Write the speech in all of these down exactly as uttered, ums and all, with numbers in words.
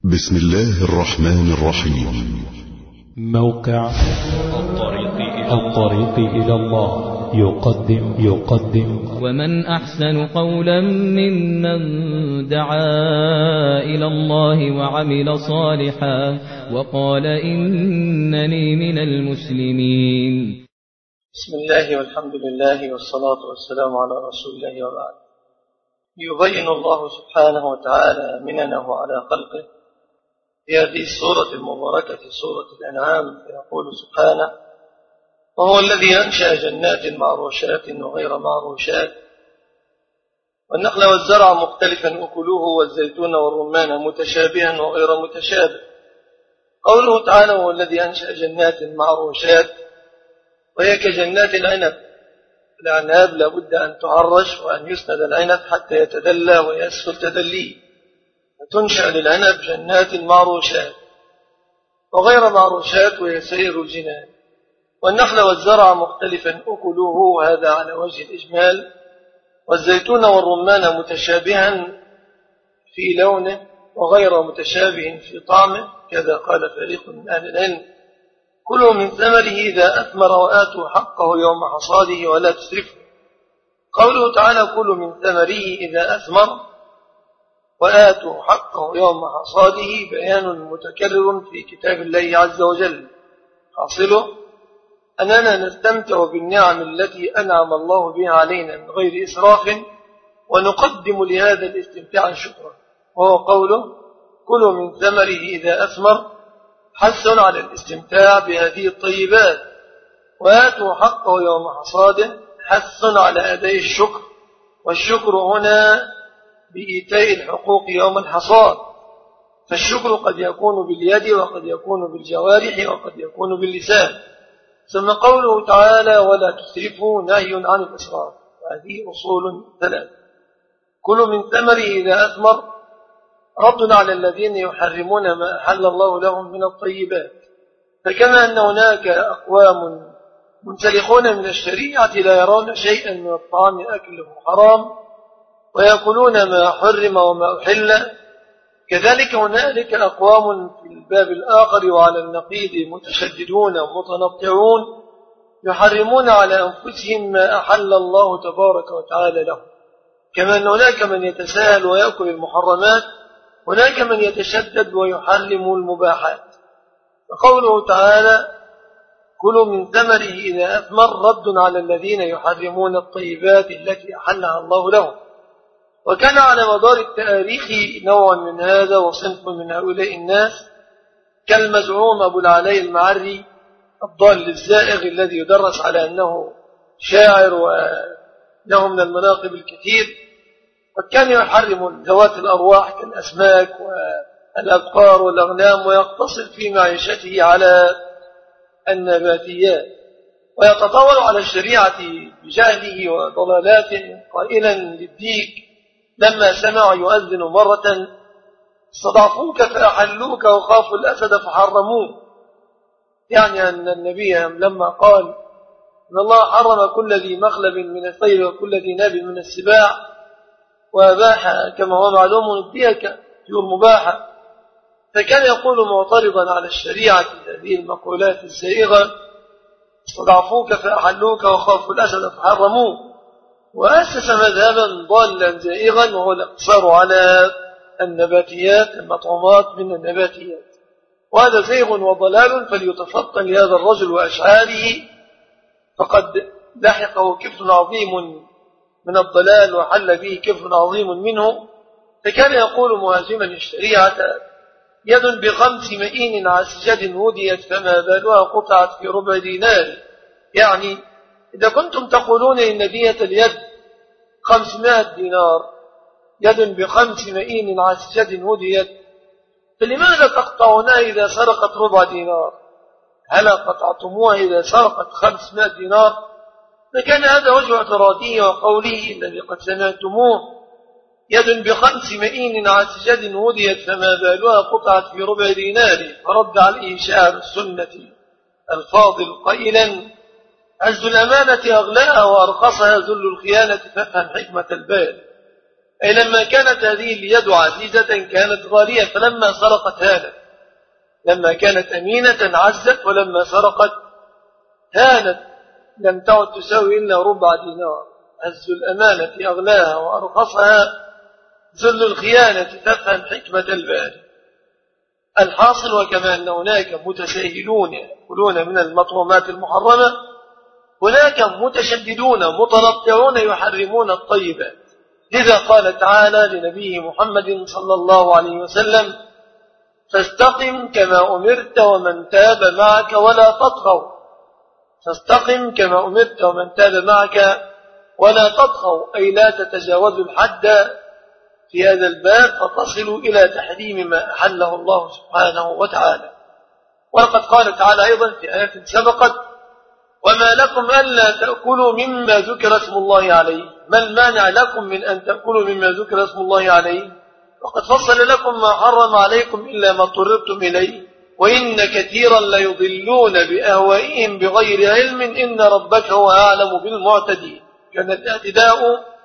بسم الله الرحمن الرحيم. موقع الطريق إلى, الطريق إلى الله يقدم يقدم ومن أحسن قولا ممن دعا إلى الله وعمل صالحا وقال إنني من المسلمين. بسم الله والحمد لله والصلاة والسلام على رسول الله وبعد. يبين الله سبحانه وتعالى مننه على خلقه في هذه السورة المباركة سورة الأنعام، فيقول سبحانه: وهو الذي أنشأ جنات معروشات وغير معروشات والنخل والزرع مختلفا أكله والزيتون والرمان متشابها وغير متشابه. قوله تعالى: وهو الذي أنشأ جنات معروشات، وهي كجنات العنب. الأعناب لابد أن تعرش وأن يسند العنب حتى يتدلى ويسهل تدليه، فتنشأ للعنب جنات معروشات وغير معروشات وهي سائر الجنان. والنخل والزرع مختلفا أكله، وهذا على وجه الإجمال. والزيتون والرمان متشابها في لونه وغير متشابه في طعمه، كذا قال فريق من أهل العلم: كلوا من ثمره إذا أثمر وآتوا حقه يوم حصاده ولا تسرفوا. قوله تعالى: كلوا من ثمره إذا أثمر وآتوا حقه يوم حصاده بيان متكرر في كتاب الله عز وجل، حاصله أننا نستمتع بالنعم التي أنعم الله بها علينا من غير إسراف، ونقدم لهذا الاستمتاع شكرا. وهو قوله: كلوا من ثمره إذا أثمر، حث على الاستمتاع بهذه الطيبات، وآتوا حقه يوم حصاده، حث على أداء الشكر. والشكر هنا بإيتاء الحقوق يوم الحصاد، فالشكر قد يكون باليد وقد يكون بالجوارح وقد يكون باللسان. ثم قوله تعالى: ولا تسرفوا، نهي عن الإسراف. وهذه أصول ثلاث. كلوا من ثمره إذا أثمر، رد على الذين يحرمون ما أحل الله لهم من الطيبات. فكما أن هناك أقوام منسلخون من الشريعة لا يرون شيئا من الطعام أكله حرام ويأكلون ما حرم وما أحل، كذلك هنالك أقوام في الباب الآخر وعلى النقيض متشددون ومتنطعون يحرمون على أنفسهم ما أحل الله تبارك وتعالى لهم. كما أن هناك من يتساهل ويأكل المحرمات، هناك من يتشدد ويحرم المباحات. فقوله تعالى: كلوا من ثمره إذا أثمر، رد على الذين يحرمون الطيبات التي أحلها الله لهم. وكان على مدار التاريخ نوع من هذا وصنف من هؤلاء الناس، كالمزعوم أبو العلاء المعري الضال الزائغ الذي يدرس على أنه شاعر وله من المناقب الكثير، وكان يحرم ذوات الأرواح كالأسماك والأبقار والأغنام، ويقتصر في معيشته على النباتيات، ويتطاول على الشريعة بجهله وضلالاته، قائلا للديك لما سمع يؤذن مرة: استضعفوك فأحلوك وخافوا الأسد فحرموه. يعني أن النبي لما قال إن الله حرم كل ذي مخلب من الطير وكل ذي ناب من السباع، وأباح كما هو معلوم الديك طيور مباحة، فكان يقول معترضا على الشريعة هذه المقولات الزائغة: استضعفوك فأحلوك وخافوا الأسد فحرموه. وأسس مذهبا ضالا زائغا، وهو الاقتصار على النباتيات، المطعومات من النباتيات. وهذا زيغ وضلال، فليتفطن لهذا الرجل وأشعاره، فقد لحقه كفر عظيم من الضلال وحل به كفر عظيم منه. فكان يقول مهاجما الشريعة: يد بخمس مئين عسجد وديت فما بالها قطعت في ربع دينار. يعني إذا كنتم تقولون إن دية اليد خمسمائة دينار، يد بخمس مئين عسجد وديت، فلماذا تقطعونها إذا سرقت ربع دينار؟ هل قطعتموها إذا سرقت خمسمائة دينار؟ فكان هذا وجه اعتراضه وقوله الذي قد سمعتموه: يد بخمس مئين عسجد وديت فما بالها قطعت في ربع دينار. فرد عليه شاعر السنة الفاضل قائلا: عز الأمانة أغلاها وأرخصها ذل الخيانة، فافهم حكمة البال. أي لما كانت هذه اليد عزيزة كانت غالية، فلما سرقت هانت. لما كانت أمينة عزت، ولما سرقت هانت، لم تعد تساوي إلا ربع دينار. عز الأمانة أغلاها، وأرخصها ذل الخيانة. تفهم حكمة الباري. الحاصل، وكما أن هناك متساهلون يأكلون من المطعومات المحرمة، هناك متشددون متنطعون يحرمون الطيبات. لذا قال تعالى لنبيه محمد صلى الله عليه وسلم: فاستقم كما أمرت ومن تاب معك ولا تطغوا. فاستقم كما أمرت ومن تاب معك ولا تطغوا، أي لا تتجاوزوا الحد في هذا الباب فتصلوا إلى تحريم ما أحله الله سبحانه وتعالى. ولقد قال تعالى أيضا في آية سبقت: وما لكم ألا تأكلوا مما ذكر اسم الله عليه. ما المانع لكم من أن تأكلوا مما ذكر اسم الله عليه؟ وقد فصل لكم ما حرم عليكم إلا ما اضطررتم إليه، وإن كثيرا ليضلون بأهوائهم بغير علم، إن ربك هو أعلم بالمعتدين. كان الاعتداء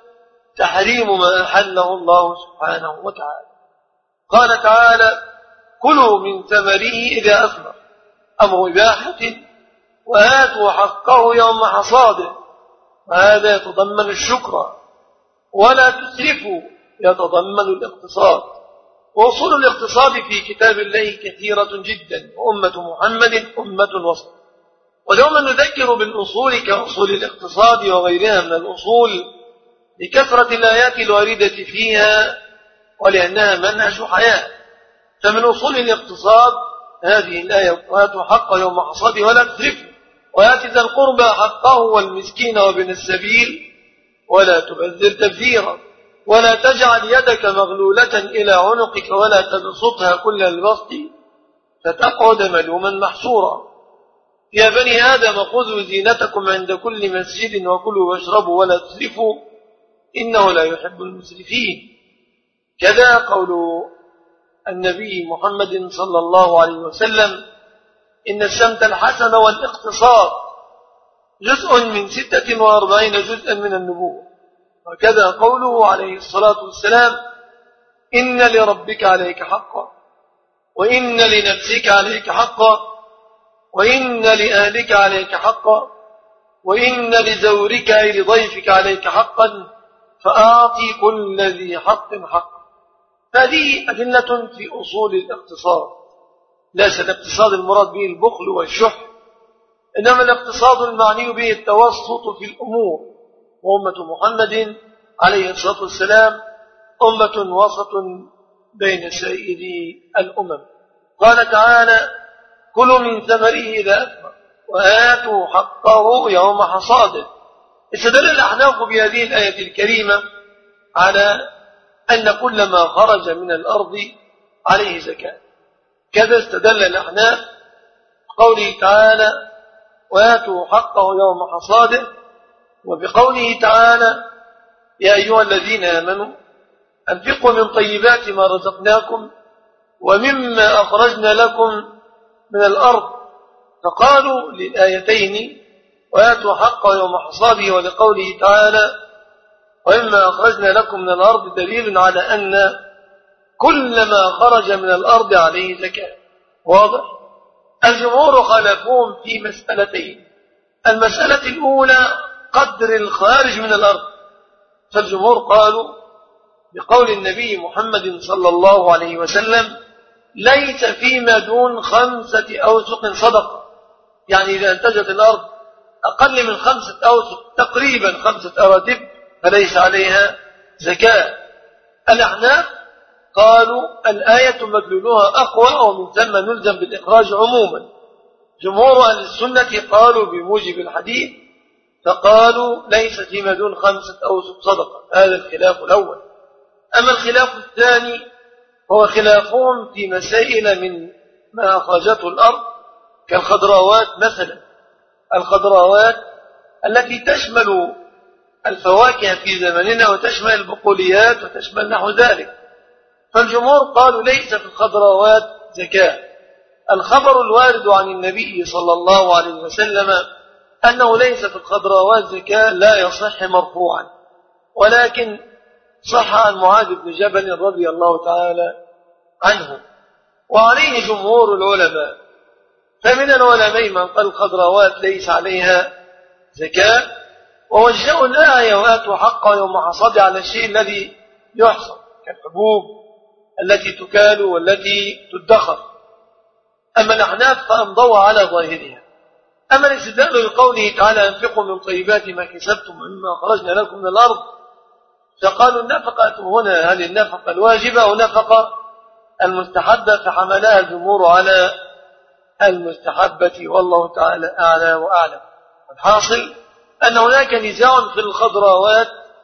تحريم ما أحله الله سبحانه وتعالى. قال تعالى: كلوا من ثمره إذا أثمر، أمر إباحة، وآتوا حقه يوم حصاده، وهذا يتضمن الشكر. ولا تسرفوا يتضمن الاقتصاد. وأصول الاقتصاد في كتاب الله كثيرة جدا، وأمة محمد أمة وسط. ودوما نذكر بالأصول كأصول الاقتصاد وغيرها من الأصول لكثرة الآيات الواردة فيها، ولأنها منهج حياة. فمن أصول الاقتصاد هذه الآية: وآتوا حقه يوم حصاده ولا تسرفوا، وآت ذا القربى حقه والمسكين وابن السبيل ولا تبذر تبذيرا، ولا تجعل يدك مغلولة إلى عنقك ولا تبسطها كل البسط فتقعد ملوما محسورا. يا بني آدم خذوا زينتكم عند كل مسجد وكلوا واشربوا ولا تسرفوا إنه لا يحب المسرفين. كذا قول النبي محمد صلى الله عليه وسلم: إن السمت الحسن والاقتصاد جزء من ستة وأربعين جزءا من النبوة. وكذا قوله عليه الصلاة والسلام: إن لربك عليك حقا، وإن لنفسك عليك حقا، وإن لأهلك عليك حقا، وإن لزورك أي لضيفك عليك حقا، فأعطي كل ذي حق حقا. هذه أدلة في أصول الاقتصاد. ليس الاقتصاد المراد به البخل والشح، إنما الاقتصاد المعني به التوسط في الأمور. وأمة محمد عليه الصلاة والسلام أمة وسط بين سائر الأمم. قال تعالى: كلوا من ثمره إذا أثمر وآتوا حقه يوم حصاده. استدل الأحناف بهذه الآية الكريمة على أن كل ما خرج من الأرض عليه زكاة. كذا استدل الأحناف بقوله تعالى: وآتوا حقه يوم حصاده، وبقوله تعالى: يا أيها الذين آمنوا أنفقوا من طيبات ما رزقناكم ومما أخرجنا لكم من الأرض. فقالوا للآيتين: وآتوا حقه يوم حصاده، ولقوله تعالى: ومما أخرجنا لكم من الأرض، دليل على أن كل ما خرج من الأرض عليه زكاة. واضح؟ الجمهور خالفوهم في مسألتين. المسألة الأولى قدر الخارج من الأرض، فالجمهور قالوا بقول النبي محمد صلى الله عليه وسلم: ليس فيما دون خمسة أوسق صدقة. يعني إذا انتجت الأرض أقل من خمسة أوسق، تقريبا خمسة أراتب، فليس عليها زكاة. الأحناف قالوا الآية مدلولها أقوى، ومن ثم نلزم بالإخراج عموما. جمهور أهل السنة قالوا بموجب الحديث، فقالوا ليس فيما دون خمسة أوسق صدقة. هذا الخلاف الأول. أما الخلاف الثاني هو خلافهم في مسائل من ما أخرجته الأرض كالخضراوات مثلا. الخضراوات التي تشمل الفواكه في زمننا وتشمل البقوليات وتشمل نحو ذلك. فالجمهور قالوا ليس في الخضراوات زكاة. الخبر الوارد عن النبي صلى الله عليه وسلم أنه ليس في الخضراوات زكاة لا يصح مرفوعا، ولكن صح عن معاذ بن جبل رضي الله تعالى عنه، وعليه جمهور العلماء. فمن العلماء من قال الخضروات ليس عليها زكاة، ووجهوا الآية وآتوا حقه يوم حصاد على الشيء الذي يحصد كالحبوب التي تكال والتي تدخر. أما الأحناف فأمضوا على ظاهرها. أما الاستدلال لقوله تعالى أنفقوا من طيبات ما كسبتم مما خرجنا لكم من الأرض، فقالوا النفقة هنا هل النفقة الواجبة أو نفقة المستحبة، فحملها الجمهور على المستحبة، والله تعالى أعلى وأعلم. الحاصل أن هناك نزاع في الخضروات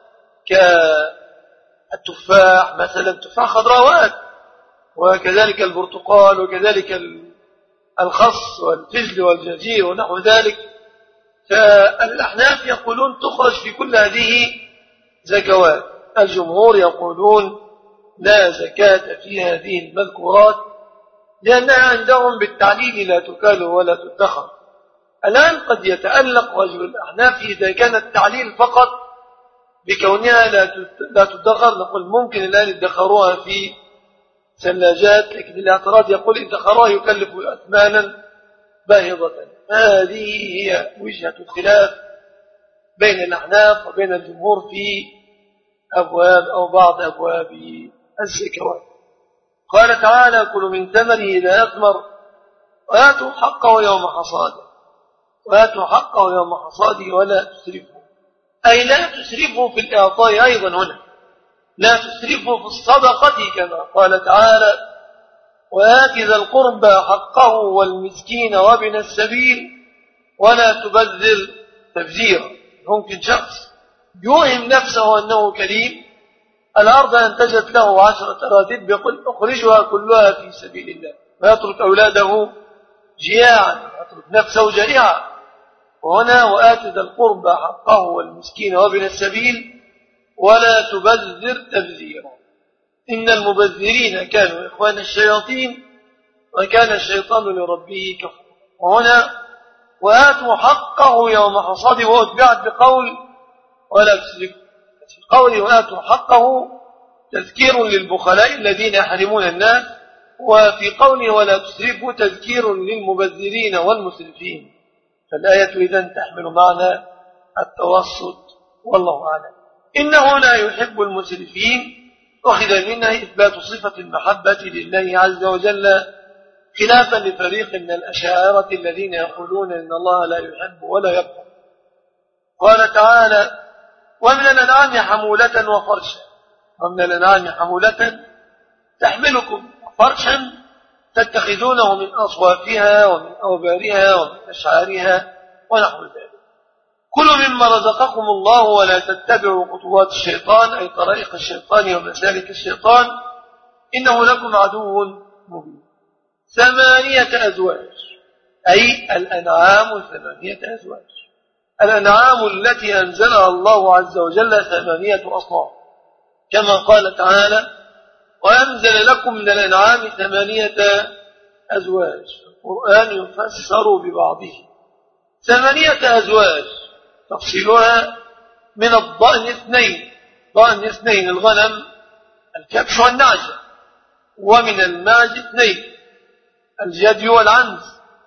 كالتفاح مثلا، تفاح خضروات، وكذلك البرتقال، وكذلك الخص والفجل والجرجير ونحو ذلك. فالأحناف يقولون تخرج في كل هذه زكوات، الجمهور يقولون لا زكاة في هذه المذكورات لأنها عندهم بالتعليل لا تكال ولا تدخر. الآن قد يتألق وجه الأحناف إذا كان التعليل فقط بكونها لا تدخر، نقول ممكن الآن يدخروها في ثلاجات، لكن الاعتراض يقول ادخارها يكلف أثمانا باهظة. هذه هي وجهة الخلاف بين الأحناف وبين الجمهور في أبواب أو بعض أبواب الزكوات. قال تعالى كلوا من ثمره إذا أثمر وآتوا حقه يوم حصاده، وآتوا حقه يوم حصاده ولا تسرفوا، أي لا تسرفوا في الإعطاء أيضا هنا، لا تسرفوا في الصدقة كما قال تعالى وآت ذا القربى حقه والمسكين وابن السبيل ولا تبذل تبذيرا. ممكن شخص يوهم نفسه أنه كريم، الأرض أنتجت له عشرة أرادب يقول أخرجها كلها في سبيل الله، ويترك أولاده جياعا، ويترك نفسه جائعا. وهنا وآت ذا القربى حقه والمسكين وابن السبيل ولا تبذر تبذيرا، إن المبذرين كانوا إخوان الشياطين وكان الشيطان لربه كفورا. وهنا وآتوا حقه يوم حصاده، وأتبعت بقول ولا تسرفوا. في قوله وآتوا حقه تذكير للبخلاء الذين يحرمون الناس، وفي قوله ولا تسرفوا تذكير للمبذرين والمسرفين. فالآية إذن تحمل معنى التوسط، والله أعلم. إنه لا يحب المسرفين، أخذ منها إثبات صفة المحبة لله عز وجل، خلافا لفريق من الأشاعرة الذين يقولون إن الله لا يحب ولا يبغض. قال تعالى ومن الأنعام حمولة وفرشا، ومن الأنعام حمولة تحملكم وفرشا تتخذونه من أصوافها ومن أوبارها ومن أشعارها ونحو ذلك. كلوا مما رزقكم الله ولا تتبعوا خطوات الشيطان، أي طرائق الشيطان ومسالك الشيطان، إنه لكم عدو مبين. ثمانية أزواج، أي الأنعام ثمانية أزواج. الأنعام التي أنزلها الله عز وجل ثمانية أصناف، كما قال تعالى وأنزل لكم من الأنعام ثمانية أزواج. القرآن يفسر ببعضه. ثمانية أزواج تفصيلها من الضأن اثنين، ضأن اثنين الغنم الكبش والنعجة، ومن الماج اثنين الجدي والعنز،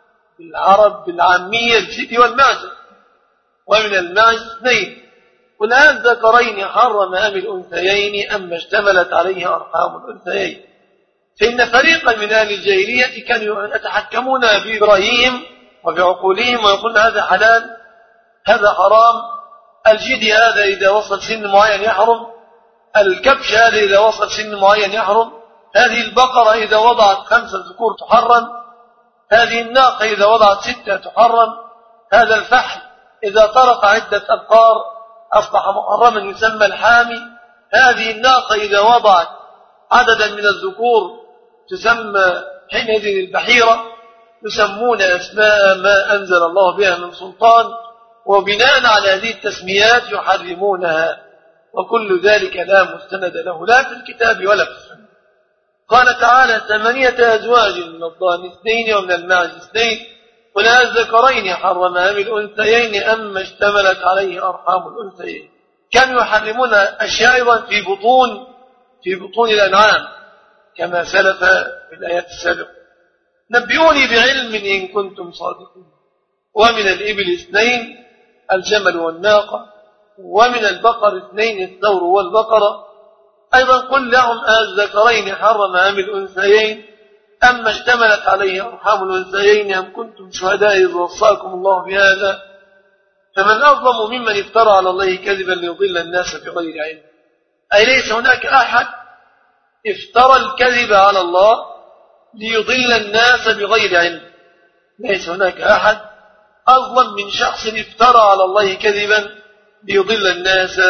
بالعرب بالعامية الجدي والماجة، ومن الماج اثنين. قل الذكرين حرم أم الأنثيين أم اشتملت عليه أرحام الأنثيين. فإن فريقا من أهل الجاهلية كانوا يتحكمون بإبراهيم وبعقولهم ويقولون هذا حلال هذا حرام، الجدي هذا إذا وصل سن معين يحرم، الكبش هذا إذا وصل سن معين يحرم، هذه البقرة إذا وضعت خمسة ذكور تحرم، هذه الناقة إذا وضعت ستة تحرم، هذا الفحل إذا طرق عدة أبقار أصبح محرما يسمى الحامي، هذه الناقة إذا وضعت عددا من الذكور تسمى حينئذ البحيرة. يسمون أسماء ما أنزل الله بها من سلطان، وبناء على هذه التسميات يحرمونها، وكل ذلك لا مستند له لا في الكتاب ولا في السنة. قال تعالى ثمانية أزواج من الضأن اثنين ومن المعز اثنين قل الذكرين حرم أم الأنثيين أم اشتملت عليه أرحام الأنثيين. كانوا يحرمون أشياء أيضا في بطون في بطون الأنعام كما سلف في الآيات السابقة. نبئوني بعلم إن كنتم صادقين. ومن الإبل اثنين الجمل والناقة، ومن البقر اثنين الثور والبقرة. أيضا قل لهم الذكرين حرم أم الأنثيين أما اشتملت عليه أرحام الأنثيين أم كنتم شهداء إذ وصاكم الله بهذا. فمن أظلم ممن افترى على الله كذبا ليضل الناس بغير علم. أي ليس هناك أحد افترى الكذب على الله ليضل الناس بغير علم. ليس هناك أحد أظلم من شخص افترى على الله كذبا ليضل الناس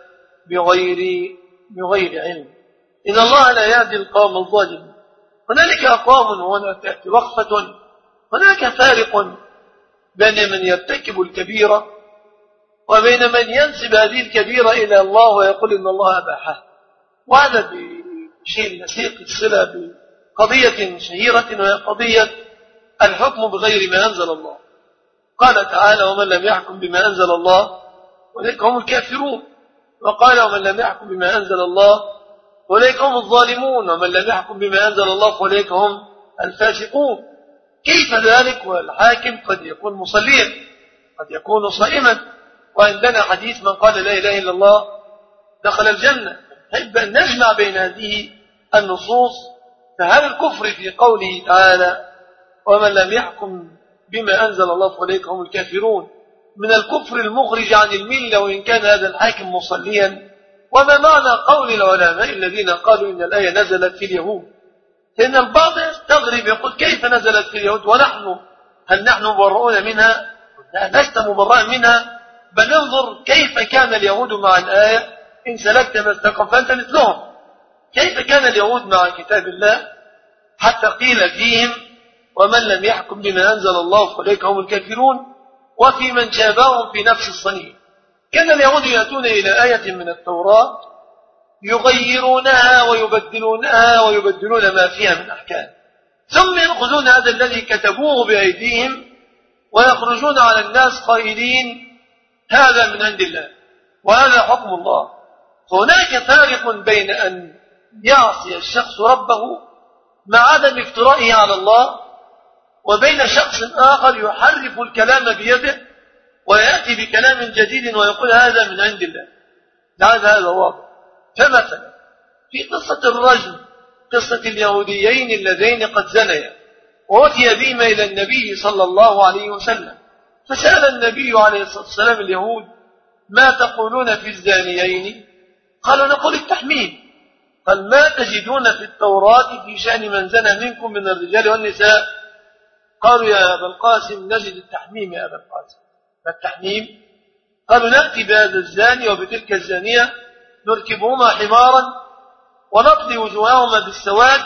بغير بغير علم. إن الله لا يهدي القوم الظالمين. هنالك أقوام وهناك وقفة. هناك فارق بين من يرتكب الكبيرة وبين من ينسب هذه الكبيرة إلى الله ويقول إن الله أباحها. وهذا بشيء نسيق الصلة بقضية شهيرة وهي قضية الحكم بغير ما أنزل الله. قال تعالى ومن لم يحكم بما أنزل الله أولئك هم الكافرون. وقال ومن لم يحكم بما أنزل الله أولئك هم الظالمون. ومن لم يحكم بما أنزل الله فأولئك هم الفاسقون. كيف ذلك والحاكم قد يكون مصليا قد يكون صائما وعندنا حديث من قال لا إله إلا الله دخل الجنة. نحب أن نجمع بين هذه النصوص. فهل الكفر في قوله تعالى ومن لم يحكم بما أنزل الله فأولئك هم الكافرون من الكفر المخرج عن الملة وإن كان هذا الحاكم مصليا؟ وما معنى قول العلماء الذين قالوا إن الآية نزلت في اليهود؟ لأن البعض يستغرب يقول كيف نزلت في اليهود ونحن هل نحن مبرؤون منها؟ لا لست مبرئا منها، بل انظر كيف كان اليهود مع الآية إن سلكت ما استقم فأنت مثلهم. كيف كان اليهود مع كتاب الله حتى قيل فيهم ومن لم يحكم بما أنزل الله فأولئك هم الكافرون. وفي من شابههم في نفس الصنيع كان اليهود يأتون إلى آية من التوراة يغيرونها ويبدلونها ويبدلون ما فيها من أحكام، ثم يأخذون هذا الذي كتبوه بأيديهم ويخرجون على الناس قائلين هذا من عند الله وهذا حكم الله. فهناك فارق بين أن يعصي الشخص ربه مع عدم افترائه على الله وبين شخص آخر يحرف الكلام بيده ويأتي بكلام جديد ويقول هذا من عند الله. لعل هذا واضح. فمثلا في قصة الرجم، قصة اليهوديين اللذين قد زنيا وأتي بهما إلى النبي صلى الله عليه وسلم، فسأل النبي عليه الصلاة والسلام اليهود ما تقولون في الزانيين؟ قالوا نقول التحميم. قال ما تجدون في التوراة في شأن من زنى منكم من الرجال والنساء؟ قالوا يا أبا القاسم نجد التحميم يا أبا القاسم. ما التحميم؟ قالوا نأتي بهذا الزاني وبتلك الزانية نركبهما حمارا ونطلي وجوههما بالسواد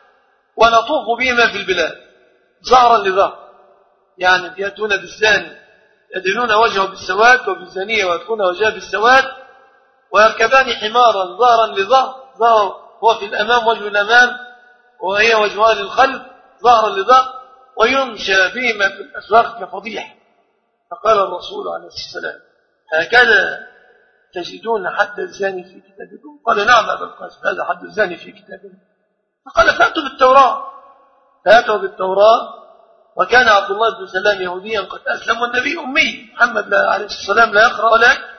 ونطوف بهما في البلاد ظهرا لظهر. يعني يأتون بالزاني يدهنون وجهه بالسواد وبالزانية ويدخلون وجهه بالسواد ويركبان حمارا ظهرا لظهر، ظهر هو في الأمام وجه الأمام وهي وجهها للخلف ظهرا لظهر ويمشى بهما في الأسواق كفضيح. فقال الرسول عليه الصلاة والسلام هكذا تجدون حد الزاني في كتابكم؟ قال نعم أبا القاسم هذا حد الزاني في كتابنا. فقال فأتوا بالتوراة. فأتوا بالتوراة وكان عبد الله بن سلام يهوديا قد أسلم والنبي أمي محمد عليه الصلاة والسلام لا يقرأ ولا يكتب.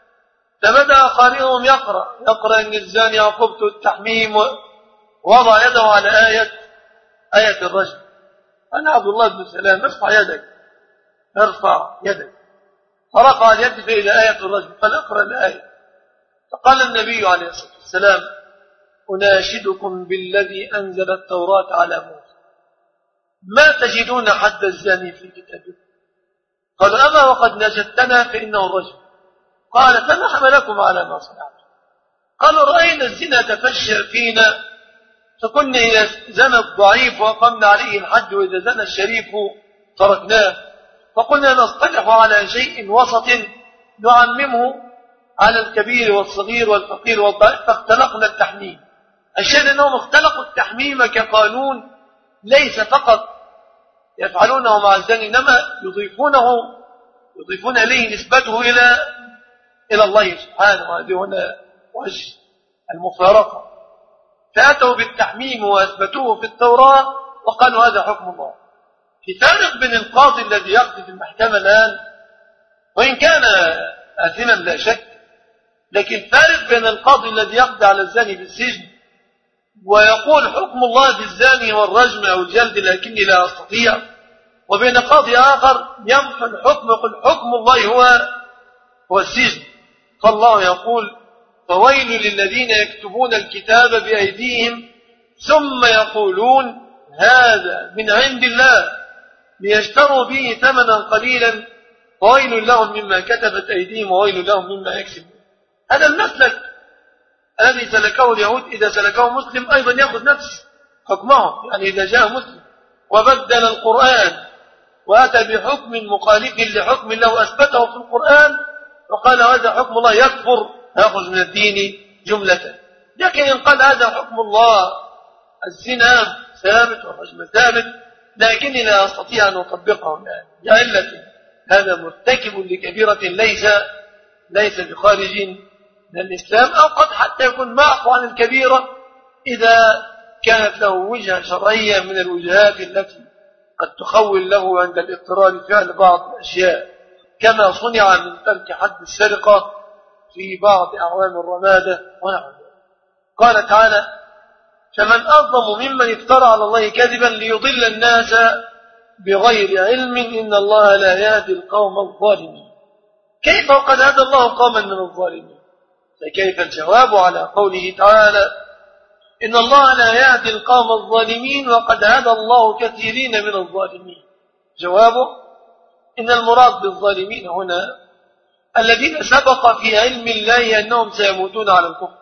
فبدأ قارئهم يقرأ يقرأ أن الزاني عقوبته التحميم ووضع يده على آية آية الرجم. أنا عبد الله بن سلام ارفع يدك ارفع يدك. فرفع اليد إلى آية الرجم فنقرأ الآية. فقال النبي عليه الصلاة والسلام أناشدكم بالذي أنزل التوراة على موسى ما تجدون حد الزاني في كتابكم؟ قال أما وقد نجدتنا فإنه الرجم. قال فما حملكم على ما صنعتم؟ قالوا رأينا الزنا تفشى فينا فكنا إذا زنى الضعيف وقمنا عليه الحد وإذا زنى الشريف تركناه، فقلنا نصطلح على شيء وسط نعممه على الكبير والصغير والفقير والضعيف فاختلقنا التحميم. الشيء أنهم اختلقوا التحميم كقانون ليس فقط يفعلونه مع الزاني إنما يضيفونه يضيفون إليه نسبته إلى إلى الله سبحانه. وهذه هنا وجه المفارقة. فأتوا بالتحميم وأثبتوه في التوراة وقالوا هذا حكم الله. في فرق بين القاضي الذي يقضي في المحكمة الآن، وإن كان آثما لا شك، لكن فرق بين القاضي الذي يقضي على الزاني بالسجن ويقول حكم الله في الزاني والرجم أو الجلد لكني لا أستطيع، وبين قاضي آخر يمحو الحكم يقول حكم الله هو هو السجن. فالله يقول فويل للذين يكتبون الكتاب بأيديهم ثم يقولون هذا من عند الله ليشتروا به ثمنا قليلا وويل لهم مما كتبت أيديهم وويل لهم مما يكسبون. هذا المسلك الذي سلكه اليهود إذا سلكه مسلم أيضا يأخذ نفس حكمه. يعني إذا جاء مسلم وبدل القرآن وأتى بحكم مخالف لحكم الله أثبته في القرآن وقال هذا حكم الله يكفر يأخذ من الدين جملة. لكن إن قال هذا حكم الله الزنا ثابت والرجم ثابت لكني لا أستطيع أن أطبقه الآن لعلة هذا مرتكب لكبيرة ليس ليس بخارج من الإسلام، أو قد حتى يكون معفو عن الكبيرة إذا كانت له وجهة شرعية من الوجهات التي قد تخول له عند الاضطرار فعل بعض الأشياء، كما صنع من ترك حد السرقة في بعض أعوام الرمادة ونحو ذلك. قال تعالى فمن أظلم ممن افترى على الله كذبا ليضل الناس بغير علم إن الله لا يهدي القوم الظالمين. كيف وقد هدى الله قوما من الظالمين؟ فكيف الجواب على قوله تعالى إن الله لا يهدي القوم الظالمين وقد هدى الله كثيرين من الظالمين؟ جوابه إن المراد بالظالمين هنا الذين سبق في علم الله أنهم سيموتون على الكفر،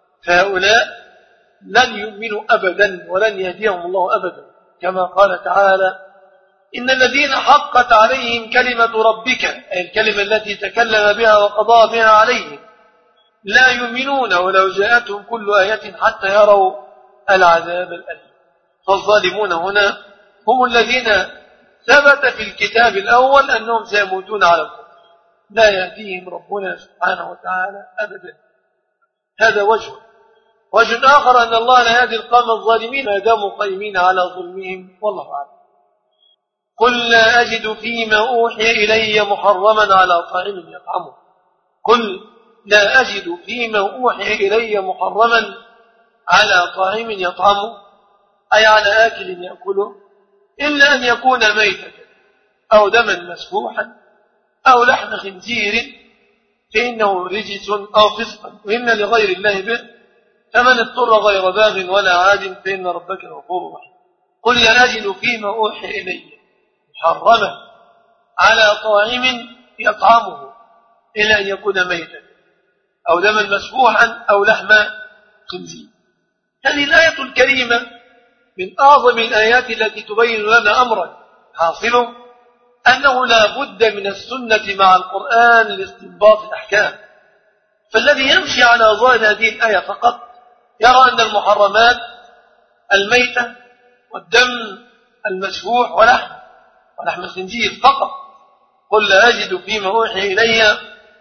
فهؤلاء لن يؤمنوا أبدا ولن يهديهم الله أبدا، كما قال تعالى إن الذين حقت عليهم كلمة ربك أي الكلمة التي تكلم بها وقضى بها عليهم لا يؤمنون ولو جاءتهم كل آية حتى يروا العذاب الأليم. فالظالمون هنا هم الذين ثبت في الكتاب الأول أنهم سيموتون على الكفر لا يهديهم ربنا سبحانه وتعالى أبدا. هذا وجه. وجه آخر أن الله لا يهدي القوم الظالمين ما داموا قائمين على ظلمهم، والله أعلم. قل لا أجد فيما أوحي إلي محرما على طاعم يطعمه. قل لا أجد فيما أوحي إلي محرما على طاعم يطعمه أي على آكل يأكله إلا أن يكون ميتة أو دما مسفوحا أو لحم خنزير فإنه رجس أو فسقا وإن لغير الله به فمن اضطر غير باغ ولا عاد فإن ربك غفور رحيم. قل لا أجد فيما أوحي إلي محرما على طاعم يطعمه إلا أن يكون ميتا أو دما مسفوحا أو لحم خنزير. هذه الآية الكريمة من أعظم الآيات التي تبين لنا أمرا حاصله أنه لا بد من السنة مع القرآن لاستنباط الأحكام. فالذي يمشي على ظاهر هذه الآية فقط يرى أن المحرمات الميتة والدم المسفوح ولحم ولحم الخنزير فقط. قل لا أجد فيما أوحي إلي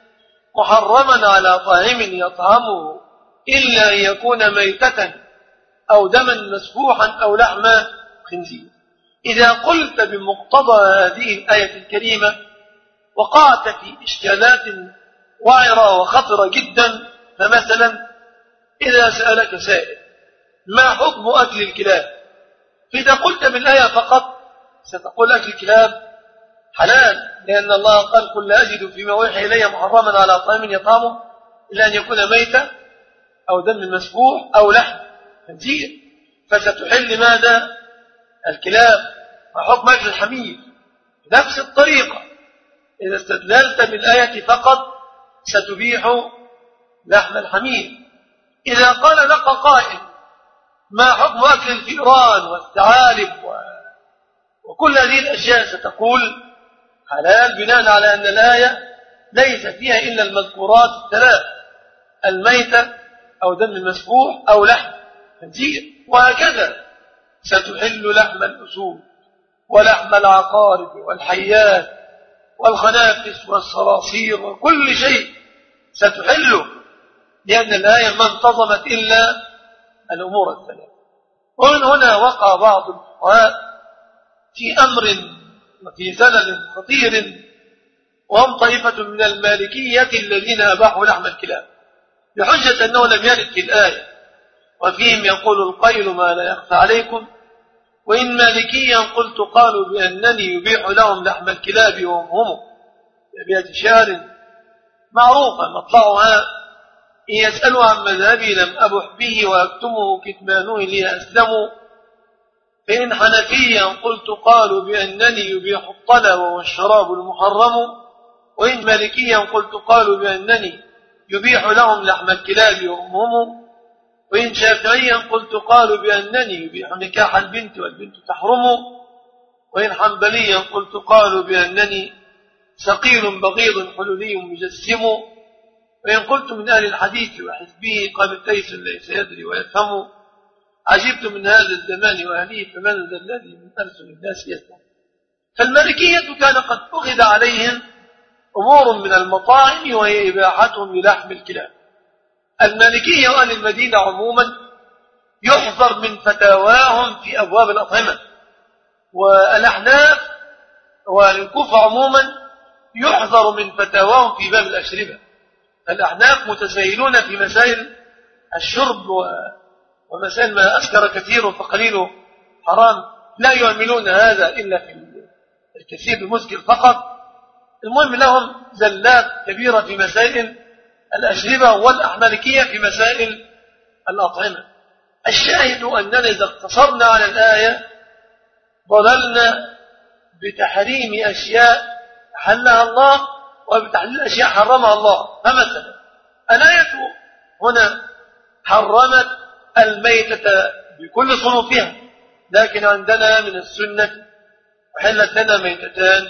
محرما على طاعم يطعمه إلا أن يكون ميتة أو دما مسفوحا أو لحم خنزير. إذا قلت بمقتضى هذه الآية الكريمة وقعت في إشكالات وعرة وخطرة جدا. فمثلا إذا سألك سائل ما حكم أكل الكلاب، فإذا قلت بالآية فقط ستقول أكل الكلاب حلال، لأن الله قال قل لا أجد فيما أوحي إلي محرما على طعام يطعمه إلا أن يكون ميتا أو دم مسفوح أو لحم خنزير، فستحل ماذا؟ الكلاب. وحكم أكل الحمير نفس الطريقة، إذا استدللت بالآية فقط ستبيح لحم الحمير. إذا قال لك قائل ما حكم أكل الفئران والثعالب وكل هذه الأشياء ستقول حلال بناء على أن الآية ليس فيها إلا المذكورات الثلاث الميتة أو دم مسفوح أو لحم خنزير. وهكذا ستحل لحم الأسود ولحم العقارب والحيات والخنافس والصراصير وكل شيء ستحله، لأن الآية ما انتظمت إلا الأمور الثلاثة. ومن هنا وقع بعض الفقهاء في أمر وفي زلل خطير، وهم طائفة من المالكية الذين أباحوا لحم الكلاب بحجة أنه لم يرد في الآية، وفيهم يقول القيل ما لا يخفى عليكم. وإن مالكيا قلت قالوا بأنني يبيح لهم لحم الكلاب وهم هم بأبيات شعر معروفة مطلعها إن يسألوا عن مذهبي لم أبح به وأكتمه كتمانه لي أسلموا. فإن حنفيا قلت قالوا بأنني يبيح الطلى وهو الشراب المحرم. وإن مالكيا قلت قالوا بأنني يبيح لهم لحم الكلاب وهم هم. وإن شافعيا قلت قالوا بأنني يبيح نكاح البنت والبنت تحرم. وإن حنبليا قلت قالوا بأنني ثقيل بغيض حلولي مجسم. وإن قلت من أهل الحديث وحزبه قال تيس ليس يدري ويفهم. عجبت من هذا الزمان وأهليه فمن ذا الذي من أرسل الناس يفهم. فالمالكية كان قد أخذ عليهم أمور من المطاعم وهي إباحتهم للحم الكلاب. المالكية وأهل المدينة عموما يحذر من فتاواهم في أبواب الأطعمة، والأحناف والكوفة عموما يحذر من فتاواهم في باب الأشربة. الأحناف متساهلون في مسائل الشرب ومسائل ما أسكر كثير فقليله حرام، لا يعملون هذا إلا في الكثير المسكر فقط. المهم لهم زلات كبيرة في مسائل الأشربة، والأحمالكية في مسائل الأطعمة. الشاهد أننا إذا اقتصرنا على الآية ضللنا بتحريم أشياء حلها الله وبتحليل أشياء حرمها الله. فمثلا الآية هنا حرمت الميتة بكل صنوفها، لكن عندنا من السنة وحلت لنا ميتتان،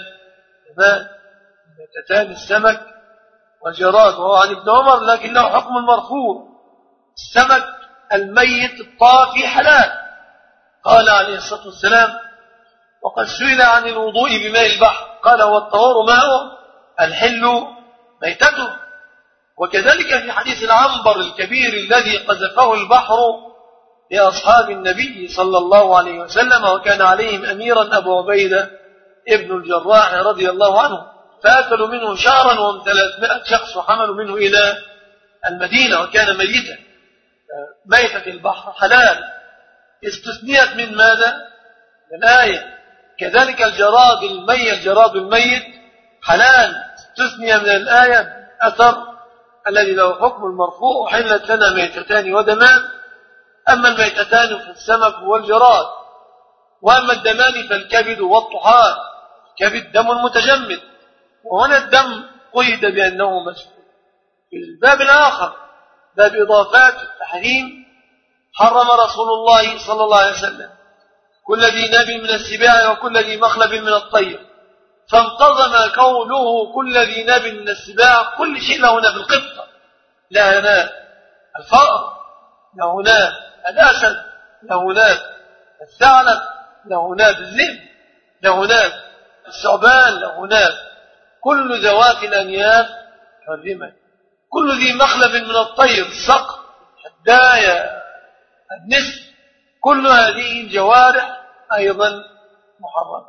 ميتتان السمك والجراد، وهو عن ابن عمر لكنه حكم مرفوع. السمك الميت الطافي حلال، قال عليه الصلاة والسلام وقد سئل عن الوضوء بماء البحر قال هو الطهور ماءه الحل ميتته. وكذلك في حديث العنبر الكبير الذي قذفه البحر لأصحاب النبي صلى الله عليه وسلم، وكان عليهم أميرا أبو عبيدة ابن الجراح رضي الله عنه، فأكلوا منه شعرا وهم ثلاثمائة شخص وحملوا منه إلى المدينة وكان ميتا. ميتة البحر حلال استثنيت من ماذا؟ من الآية. كذلك الجراد الميت الجراد الميت حلال استثني من الآية أثر الذي له حكم المرفوع وحلت لنا ميتتان ودمان. أما الميتتان في السمك والجراد، وأما الدمان فالكبد والطحال. كبد دم متجمد، وهنا الدم قيد بأنه مسفوح. في الباب الآخر باب إضافات التحريم حرم رسول الله صلى الله عليه وسلم كل ذي ناب من السباع وكل ذي مخلب من الطير، فانتظم كونه كل ذي ناب من السباع كل شيء له ناب. القطة له ناب، الفأر له ناب، الأسد له ناب، الثعلب له ناب، الذئب له ناب، الثعبان له ناب. كل ذوات الأنياب حرمت. كل ذي مخلب من الطير، الصقر، الداية، النسر، كل هذه الجوارح أيضا محرمة.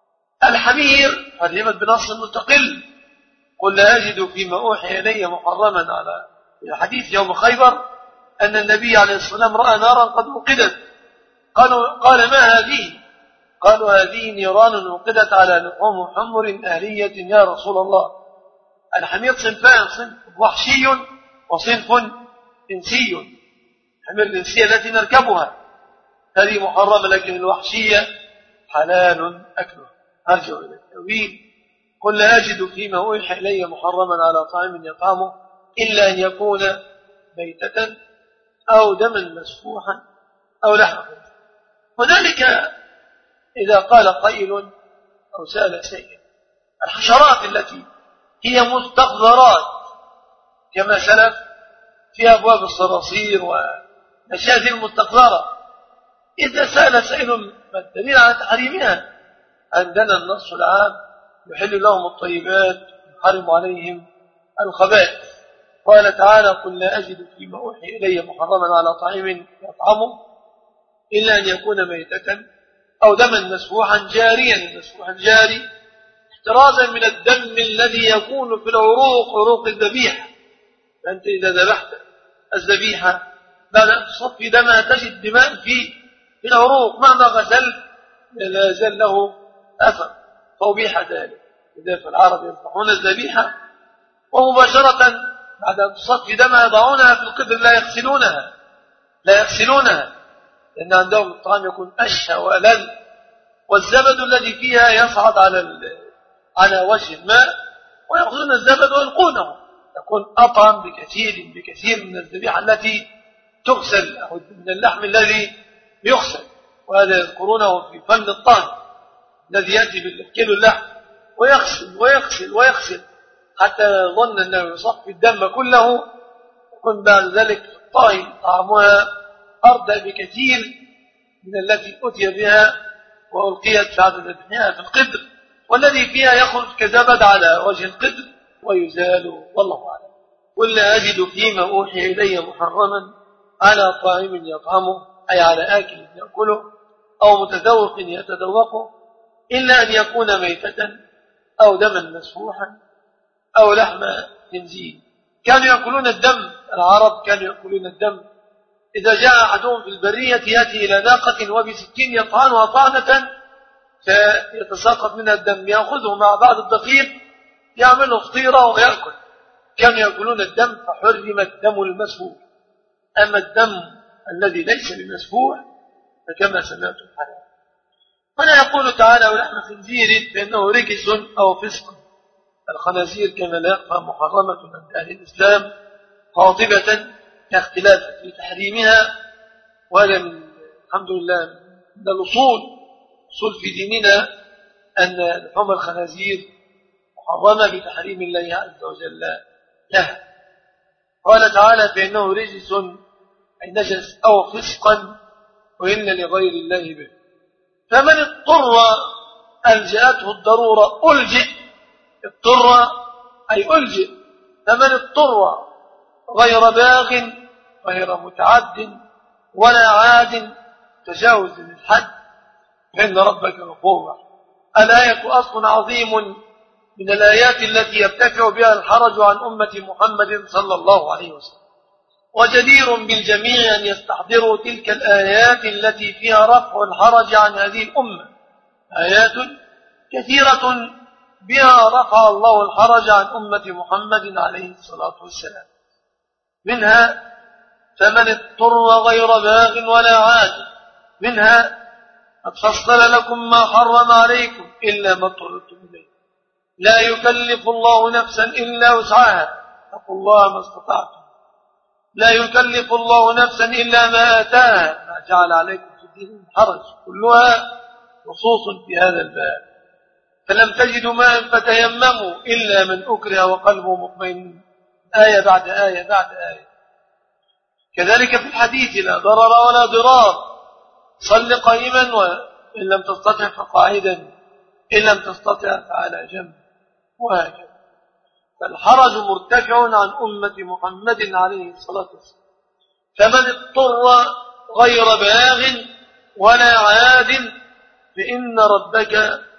الحمير حرمت بنص مستقل، قل لا أجد فيما أوحي إلي محرما على الحديث يوم خيبر أن النبي عليه الصلاة والسلام رأى نارا قد وقدت. قالوا قال ما هذه؟ قالوا هذه نيران وقدت على لحوم حمر أهلية يا رسول الله. الحمير صنفان، صنف وحشي وصنف إنسي. الحمير الإنسية التي نركبها هذه محرمة، لكن الوحشية حلال أكلها. أرجع إلى التأويل قل لا أجد فيما أوحي إلي محرما على طعام يطعمه إلا أن يكون ميتة أو دما مسفوحا أو لحم خنزير. وذلك إذا قال قائل أو سأل سائل الحشرات التي هي مستقذرات كما سلف في أبواب الصراصير ومشاذ المستقذرة، إذا سأل سائل ما الدليل على تحريمها؟ عندنا النص العام يحل لهم الطيبات ويحرم عليهم الخبائث. قال تعالى قل لا أجد فيما أوحي إلي محرما على طعام يطعمه إلا أن يكون ميتة أو دما مسفوحا جاريا. المسفوح الجاري احترازا من الدم الذي يكون في العروق، عروق الذبيحة. فأنت إذا ذبحت الذبيحة بعد أن تصفي دمها تجد دماء في في العروق، مهما غسلت لا يزال له أثر، فأبيح ذلك. لذلك العرب يذبحون الذبيحة ومباشرة بعد أن تصفي دمها يضعونها في القدر، لا يغسلونها لا يغسلونها لأن عندهم الطعام يكون أشهى وألل، والزبد الذي فيها يصعد على على وجه الماء ويأخذون الزبد ويلقونه، يكون أطعم بكثير بكثير من الذبيحة التي تغسل أو من اللحم الذي يغسل. وهذا يذكرونه في فن الطهي الذي يأتي بالكيلو اللحم ويغسل ويغسل ويغسل حتى يظن أنه يصفي الدم كله، يكون بعد ذلك الطهي طعمها أردى بكثير من التي أتي بها وألقيت بعد ذبحها في القدر، والذي فيها يخرج كزبد على وجه القدر ويزال، والله أعلم. قل لا أجد فيما أوحي إلي محرما على طاعم يطعمه، أي على آكل يأكله أو متذوق يتذوقه، إلا أن يكون ميتة أو دما مسفوحا أو لحم خنزير. كانوا يأكلون الدم، العرب كانوا يأكلون الدم. إذا جاء أحدهم في البرية يأتي إلى ناقة وبسكين يطعنها طعنة فيتساقط منها الدم، يأخذه مع بعض الدقيق يعمله فطيرة ويأكل. كانوا يأكلون الدم فحرم الدم المسفوح. أما الدم الذي ليس بمسفوح فكما سمعتم حلال. هنا يقول تعالى ولحم خنزير فإنه رجس أو فسق. الخنازير كما لا يخفى محرمة عند أهل الإسلام قاطبة كاختلاف في تحريمها، وهذا الحمد لله من الأصول أصول في ديننا أن لحوم الخنازير محرمة بتحريم الله عز وجل لها. قال تعالى فإنه رجس أي نجس أو فسقا وإن لغير الله به. فمن اضطر ألجأته الضرورة ألجئ، اضطر أي ألجئ. فمن اضطر غير باغ غير متعد ولا عاد تجاوز للحد فإن ربك غفور رحيم. الآية أصل عظيم من الآيات التي يرتفع بها الحرج عن أمة محمد صلى الله عليه وسلم، وجدير بالجميع أن يستحضروا تلك الآيات التي فيها رفع الحرج عن هذه الأمة. آيات كثيرة بها رفع الله الحرج عن أمة محمد عليه الصلاة والسلام. منها فمن اضطر غير باغ ولا عاد، منها قد فصل لكم ما حرم عليكم إلا ما اضطررتم إليه، لا يكلف الله نفسا إلا وسعها، اتقوا الله ما استطعتم، لا يكلف الله نفسا إلا ما آتاها، ما جعل عليكم في الدين من حرج، كلها نصوص في هذا الباب. فلم تجدوا ماء فتيمموا إلا من أكره وقلبه مطمئن، آية بعد آية بعد آية. كذلك في الحديث لا ضرر ولا ضرار، صل قائما وإن لم تستطع فقاعدا، إن لم تستطع فعلى جنب، وهكذا. فالحرج مرتفع عن أمة محمد عليه الصلاة والسلام. فمن اضطر غير باغ ولا عاد فإن ربك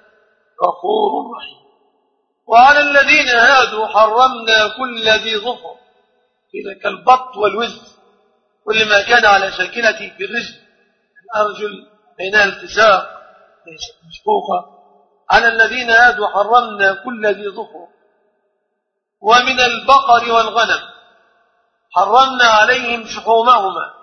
غفور رحيم. وعلى الذين هادوا حرمنا كل ذي ظفر، إذا كالبط والوز، كل ما كان على شاكلته في الرجل، الأرجل بينها التساق ليست مشقوقة. على الذين هادوا حرمنا كل ذي ظفر. ومن البقر والغنم حرمنا عليهم شحومهما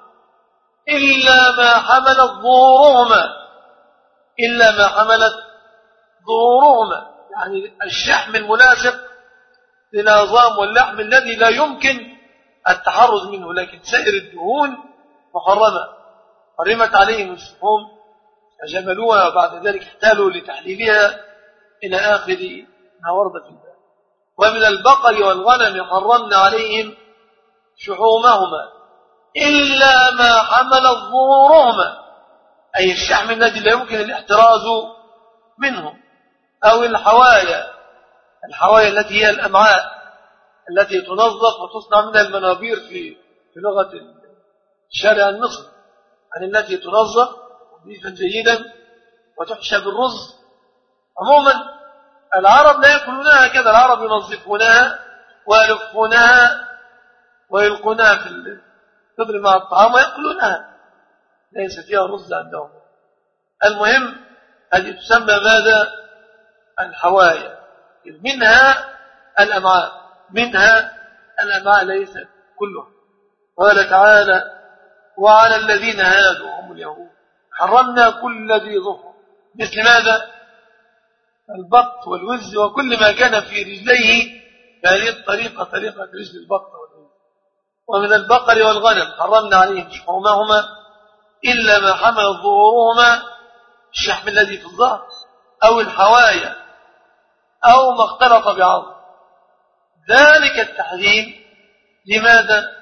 إلا ما حملت ظهورهما، إلا ما حملت ظهورهما، يعني الشحم الملاصق للعظام واللحم الذي لا يمكن التحرز منه، لكن سائر الدهون محرمة. حرمت عليهم الشحوم فجملوها وبعد ذلك احتالوا لتحليلها إلى آخر ما ورد في الباب. ومن البقر والغنم حرمنا عليهم شحومهما إلا ما حملت ظهورهما، أي الشحم الذي لا يمكن الاحتراز منه، أو الحوايا، الحوايا التي هي الأمعاء التي تنظف وتصنع منها المنابير في في لغة الشارع المصري، يعني التي تنظف نظيفا جيدا وتحشى بالرز. عموما العرب لا يأكلونها كذا، العرب ينظفونها ويلفونها ويلقونها في القدر مع الطعام ويأكلونها، ليس فيها رز عندهم. المهم هذه تسمى ماذا؟ الحوايا، منها الأمعاء، منها الأمعاء ليس كلها. قال تعالى: وعلى الذين هادوا هم اليهود حرمنا كل ذي ظفر، مثل ماذا؟ البط والوز وكل ما كان في رجليه، هذه الطريقة طريقة رجل البط والوز. ومن البقر والغنم حرمنا عليهم شحومهما إلا ما حمل ظهورهما، الشحم الذي في الظهر، أو الحوايا، أو ما اختلط بعظم. ذلك التحريم لماذا؟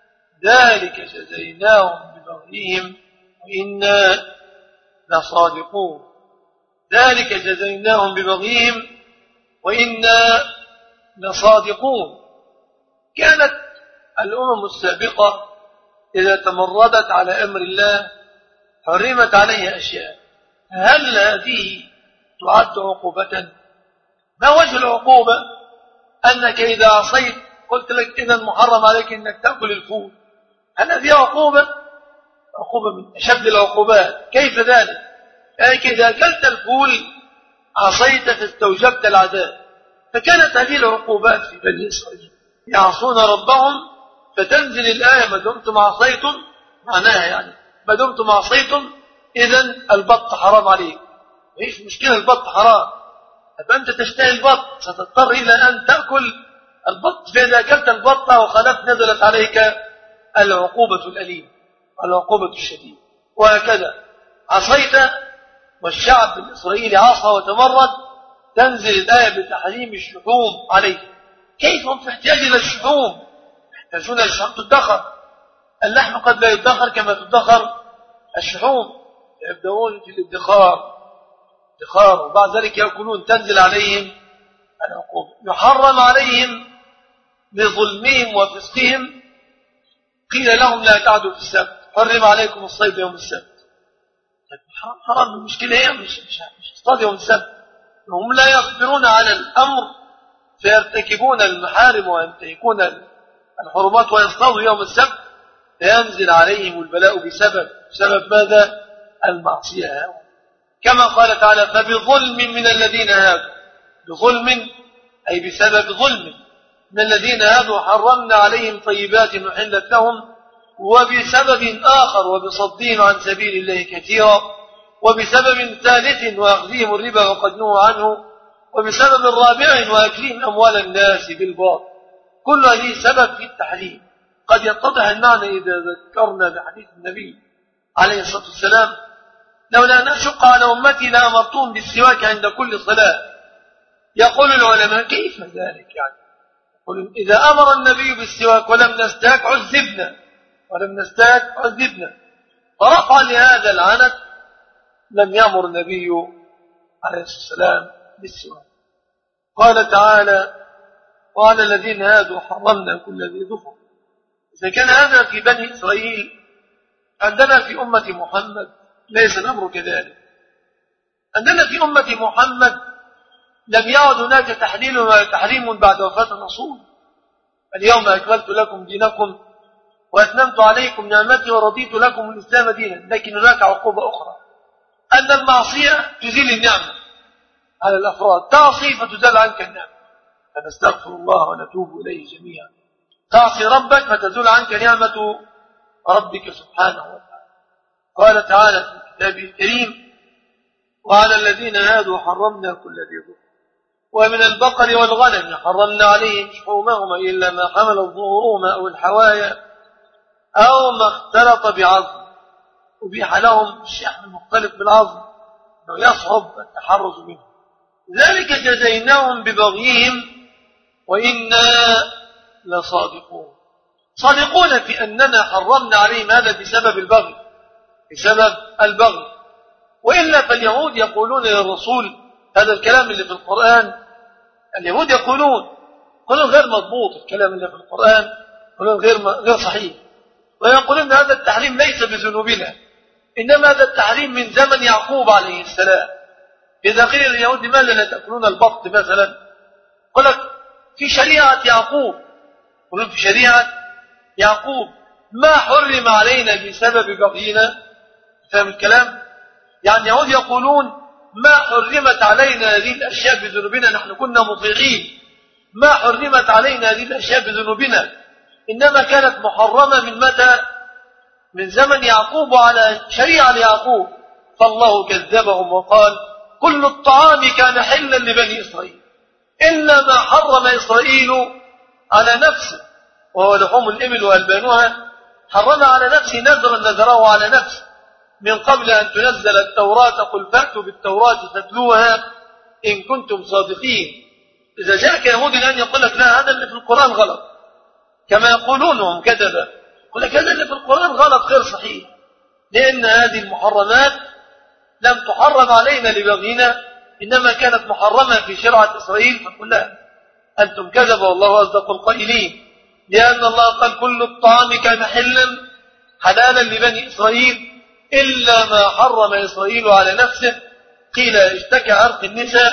ذلك جزيناهم ببغيهم وإنا لصادقون. ذلك جزيناهم ببغيهم وإنا لصادقون. كانت الأمم السابقة إذا تمردت على أمر الله حرمت عليها أشياء. هل هذه تعد عقوبة؟ ما وجه العقوبة؟ أنك إذا عصيت قلت لك إذا محرم عليك أنك تأكل الفول، هل هذه عقوبة؟ عقوبة من أشد العقوبات. كيف ذلك؟ يعني إذا أكلت الفول عصيت فاستوجبت العذاب. فكانت هذه العقوبات في بني إسرائيل يعصون ربهم، فتنزل الآية: ما دمتم عصيتم، معناها يعني ما دمتم عصيتم إذن البط حرام عليك. إيش مشكلة البط حرام؟ فأنت تشتهي البط ستضطر إلى أن تأكل البط، فإذا أكلت البط وخلفت نزلت عليك العقوبة الأليمة، العقوبة الشديدة. وهكذا عصيت والشعب الإسرائيلي عصى وتمرد، تنزل الآية بتحريم الشحوم عليه. كيف هم في احتياج إلى الشحوم؟ يحتاجون الشحوم تدخر. اللحم قد لا يدخر كما تدخر الشحوم، يبدأون في الادخار ادخار وبعد ذلك يأكلون، تنزل عليهم العقوبة. يحرم عليهم بظلمهم وفسقهم، قيل لهم لا تعدوا في السبت، حرم عليكم الصيد يوم السبت. حرام حرام، المشكلة هي مش مش اصطاد يوم السبت. هم لا يصبرون على الأمر فيرتكبون المحارم وينتهكون الحرمات ويصطادوا يوم السبت، فينزل عليهم البلاء بسبب بسبب ماذا؟ المعصية. كما قال تعالى: فبظلم من الذين هادوا، بظلم أي بسبب ظلم من الذين هادوا حرمنا عليهم طيبات أحلت لهم، وبسبب آخر وبصدهم عن سبيل الله كثيرا، وبسبب ثالث وأخذهم الربا وقد نهوا عنه، وبسبب رابع وأكلهم أموال الناس بالباطل. كل هذه سبب في التحريم. قد يتضح المعنى إذا ذكرنا بحديث النبي عليه الصلاة والسلام: لولا أن أشق على أمتي لأمرتهم بالسواك عند كل صلاة. يقول العلماء: كيف ذلك؟ يعني يقول إذا أمر النبي بالسواك ولم نستاك عذبنا، ولم نستاك عذبنا. فرفع لهذا العنت لم يأمر النبي عليه الصلاة والسلام بالسواك. قال تعالى: وعلى الذين هادوا حرمنا كل ذي ظفر. إذا كان هذا في بني إسرائيل، عندنا في أمة محمد ليس الأمر كذلك. عندنا في أمة محمد لم يعد هناك تحليل ولا تحريم بعد وفاة الرسول. اليوم أكملت لكم دينكم وأتممت عليكم نعمتي ورضيت لكم الإسلام دينا. لكن هناك عقوبة أخرى، أن المعصية تزيل النعمة على الأفراد. تعصي فتزال عنك النعمة، فنستغفر الله ونتوب إليه جميعا. تعصي ربك فتزول عنك نعمة ربك سبحانه وتعالى. قال تعالى في كتابه الكريم: وعلى الذين هادوا حرمنا كل ذي ظفر، ومن البقر والغنم حرمنا عليهم شحومهما إلا ما حمل ظهورهما أو الحوايا أو ما اختلط بعظم. أبيح لهم الشحم المختلط بالعظم أنه يصعب التحرز منه. ذلك جزيناهم ببغيهم وإنا لصادقون. صادقون في أننا حرمنا عليهم هذا بسبب البغي، بسبب البغي. وإلا فاليهود يقولون للرسول هذا الكلام اللي في القرآن. اليهود يقولون: يقولون غير مضبوط الكلام اللي في القرآن، يقولون غير غير صحيح، ويقولون هذا التحريم ليس بذنوبنا، إنما هذا التحريم من زمن يعقوب عليه السلام. إذا قيل لليهود لماذا لا تأكلون البط مثلا، يقول لك في شريعة يعقوب، يقولون في شريعة يعقوب ما حرم علينا بسبب بغينا. فهم الكلام؟ يعني اليهود يقولون ما حرمت علينا هذه الأشياء بذنوبنا، نحن كنا مطيعين، ما حرمت علينا هذه الأشياء بذنوبنا، إنما كانت محرمة من متى؟ من زمن يعقوب وعلى شريعة يعقوب. فالله كذبهم وقال كل الطعام كان حلا لبني إسرائيل إلا ما حرم إسرائيل على نفسه وهو لحوم الإبل وألبانها، حرم على نفسه نذرا نذره على نفسه من قبل أن تنزل التوراة، قل فأتوا بالتوراة تتلوها إن كنتم صادقين. إذا جاءك يهودي الآن يقول لك لا هذا اللي في القرآن غلط، كما يقولون هم كذبا، يقول لك هذا اللي في القرآن غلط غير صحيح، لأن هذه المحرمات لم تحرم علينا لبغينا، إنما كانت محرمة في شرعة إسرائيل. فقل لا أنتم كذبا والله أصدق القائلين، لأن الله قال كل الطعام كان حلا حلالا لبني إسرائيل إلا ما حرم إسرائيل على نفسه. قيل اشتكى عرق النساء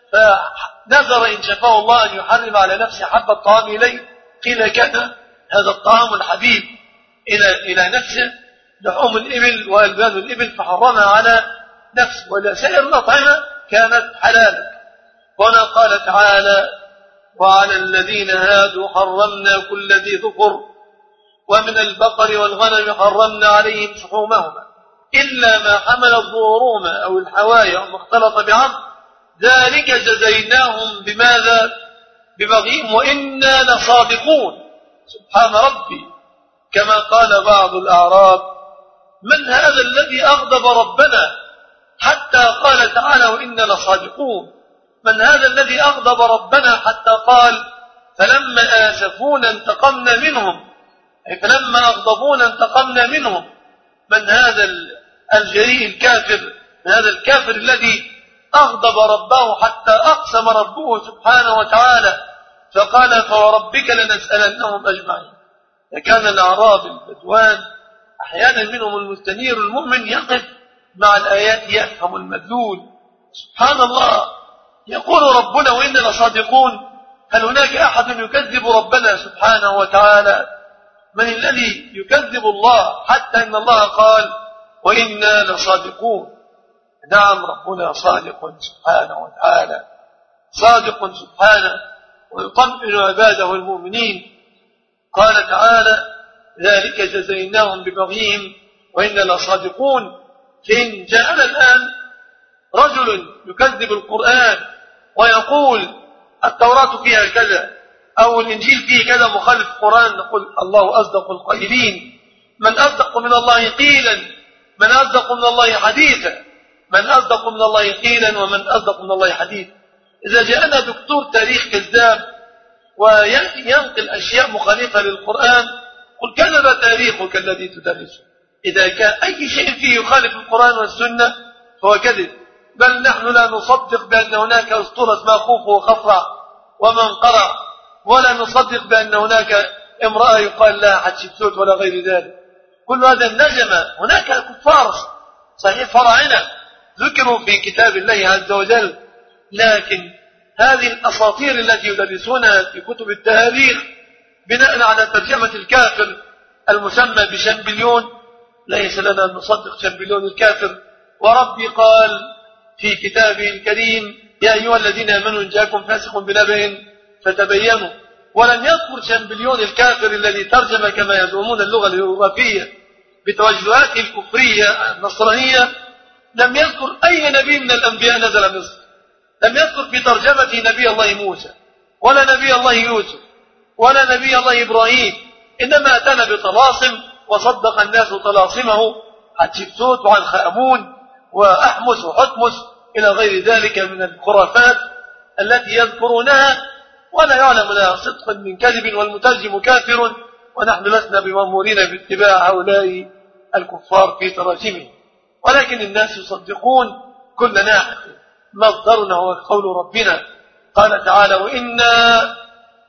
فنذر إن شفاه الله أن يحرم على نفسه حب الطعام إليه، قيل كان هذا الطعام الحبيب إلى إلى نفسه لحوم الإبل وألبان الإبل فحرمها على نفسه، ولا سائر الأطعمة كانت حلالا. وهنا قال تعالى وعلى الذين هادوا حرمنا كل ذي ظفر ومن البقر والغنم حرمنا عليهم شحومهما إلا ما حملت ظهورهما أو الحوايا وما اختلط بعظم ذلك جزيناهم بماذا؟ ببغيهم وإنا لصادقون. سبحان ربي، كما قال بعض الأعراب من هذا الذي أغضب ربنا حتى قال تعالى وإنا لصادقون؟ من هذا الذي أغضب ربنا حتى قال فلما آسفونا انتقمنا منهم، أي فلما أغضبونا انتقمنا منهم؟ من هذا الجريء الكافر، من هذا الكافر الذي أغضب ربه حتى أقسم ربه سبحانه وتعالى فقال فوربك لنسألنهم أجمعين. فكان الأعراب البدوان أحيانا منهم المستنير المؤمن يقف مع الآيات يفهم المدلول. سبحان الله، يقول ربنا وإنا لصادقون. هل هناك أحد يكذب ربنا سبحانه وتعالى؟ من الذي يكذب الله حتى إن الله قال وإنا لصادقون؟ نعم ربنا صادق سبحانه وتعالى، صادق سبحانه ويطمئن عباده المؤمنين. قال تعالى ذلك جزيناهم ببغيهم وإنا لصادقون. فإن جاءنا الآن رجل يكذب القرآن ويقول التوراة فيها كذا أو الإنجيل فيه كذا مخالف القرآن، نقول الله أصدق القائلين. من أصدق من الله قيلا، من أصدق من الله حديثا، من أصدق من الله قيلا ومن أصدق من الله حديثا. إذا جاءنا دكتور تاريخ كذاب وينقل أشياء مخالفة للقرآن قل كذب تاريخك الذي تدرسه. إذا كان أي شيء فيه يخالف القرآن والسنة فهو كذب. بل نحن لا نصدق بأن هناك أسطورة اسمها خوف وخفرع ومنقرع، ولا نصدق بأن هناك امرأة يقال لها حتشبسوت ولا غير ذلك. كل هذا النجم. هناك كفار صحيح فراعنة ذكروا في كتاب الله عز وجل، لكن هذه الأساطير التي يدرسونها في كتب التاريخ بناء على ترجمة الكافر المسمى بشامبليون، ليس لنا أن نصدق شامبليون الكافر. وربي قال في كتابه الكريم يا أيها الذين آمنوا إن جاءكم فاسق بنبأ فتبينوا. ولم يذكر شامبليون الكافر الذي ترجم كما يزعمون اللغة اليوروبية بتوجهاته الكفرية النصرانية، لم يذكر أي نبي من الأنبياء نزل مصر. لم يذكر في ترجمته نبي الله موسى ولا نبي الله يوسف ولا نبي الله إبراهيم، إنما أتانا بطلاسم وصدق الناس طلاسمه حتشبسوت وعنخامون وأحمس وحتمس إلى غير ذلك من الخرافات التي يذكرونها ولا يعلم لها صدق من كذب، والمترجم كافر ونحن لسنا بمأمورين باتباع هؤلاء الكفار في تراجمهم. ولكن الناس يصدقون كل ناحق. مصدرنا هو قول ربنا قال تعالى وإنا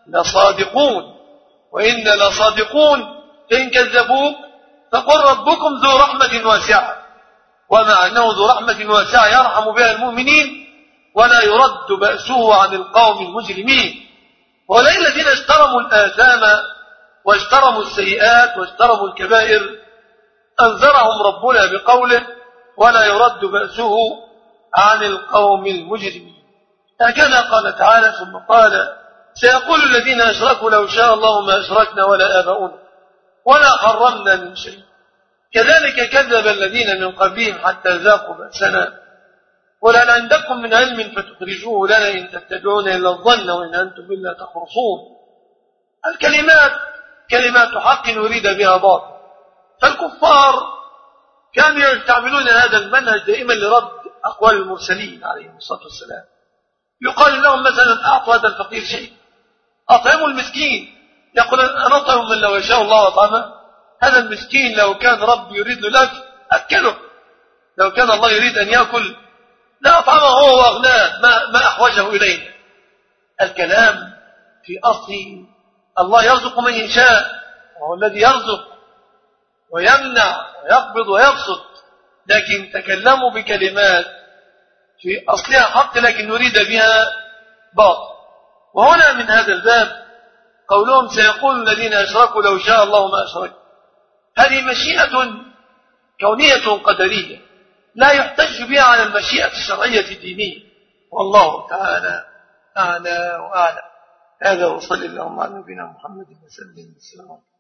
لصادقون وإنا لصادقون إن كذبوك فقل ربكم ذو رحمة واسعة، ومع أنه ذو رحمة واسعة يرحم بها المؤمنين ولا يرد بأسه عن القوم المجرمين. وأولئك الذين اجترموا الآثام واجترموا السيئات واجترموا الكبائر أنذرهم ربنا بقوله ولا يرد بأسه عن القوم المجرمين. هكذا قال تعالى. ثم قال سيقول الذين أشركوا لو شاء الله ما أشركنا ولا آباؤنا ولا حرمنا من شيء كذلك كذب الذين من قبلهم حتى ذاقوا بأسنا ولأن عندكم من علم فتخرجوه لنا إن تتبعون إلا الظن وإن أنتم إلا تخرصون. الكلمات كلمات حق يريد بها باطل، فالكفار كانوا يستعملون هذا المنهج دائما لرد أقوال المرسلين عليهم الصلاة والسلام. يقال لهم مثلا أعطوا هذا الفقير شيء، أطعموا المسكين، يقول أنا أطعم من لو يشاء الله أطعمه. هذا المسكين لو كان رب يريد له الأكل أكله، لو كان الله يريد أن يأكل لا أطعمه هو وأغناه ما, ما أحوجه إليه. الكلام في أصله الله يرزق من يشاء وهو الذي يرزق ويمنع ويقبض ويبسط، لكن تكلموا بكلمات في أصلها حق لكن نريد بها باطل. وهنا من هذا الباب قولهم سيقول الذين أشركوا لو شاء الله ما أشرك، هذه مشيئة كونية قدرية لا يحتج بها على المشيئة الشرعية الدينية، والله تعالى أعلى وأعلى. هذا وصلى اللهم على نبينا محمد وسلم.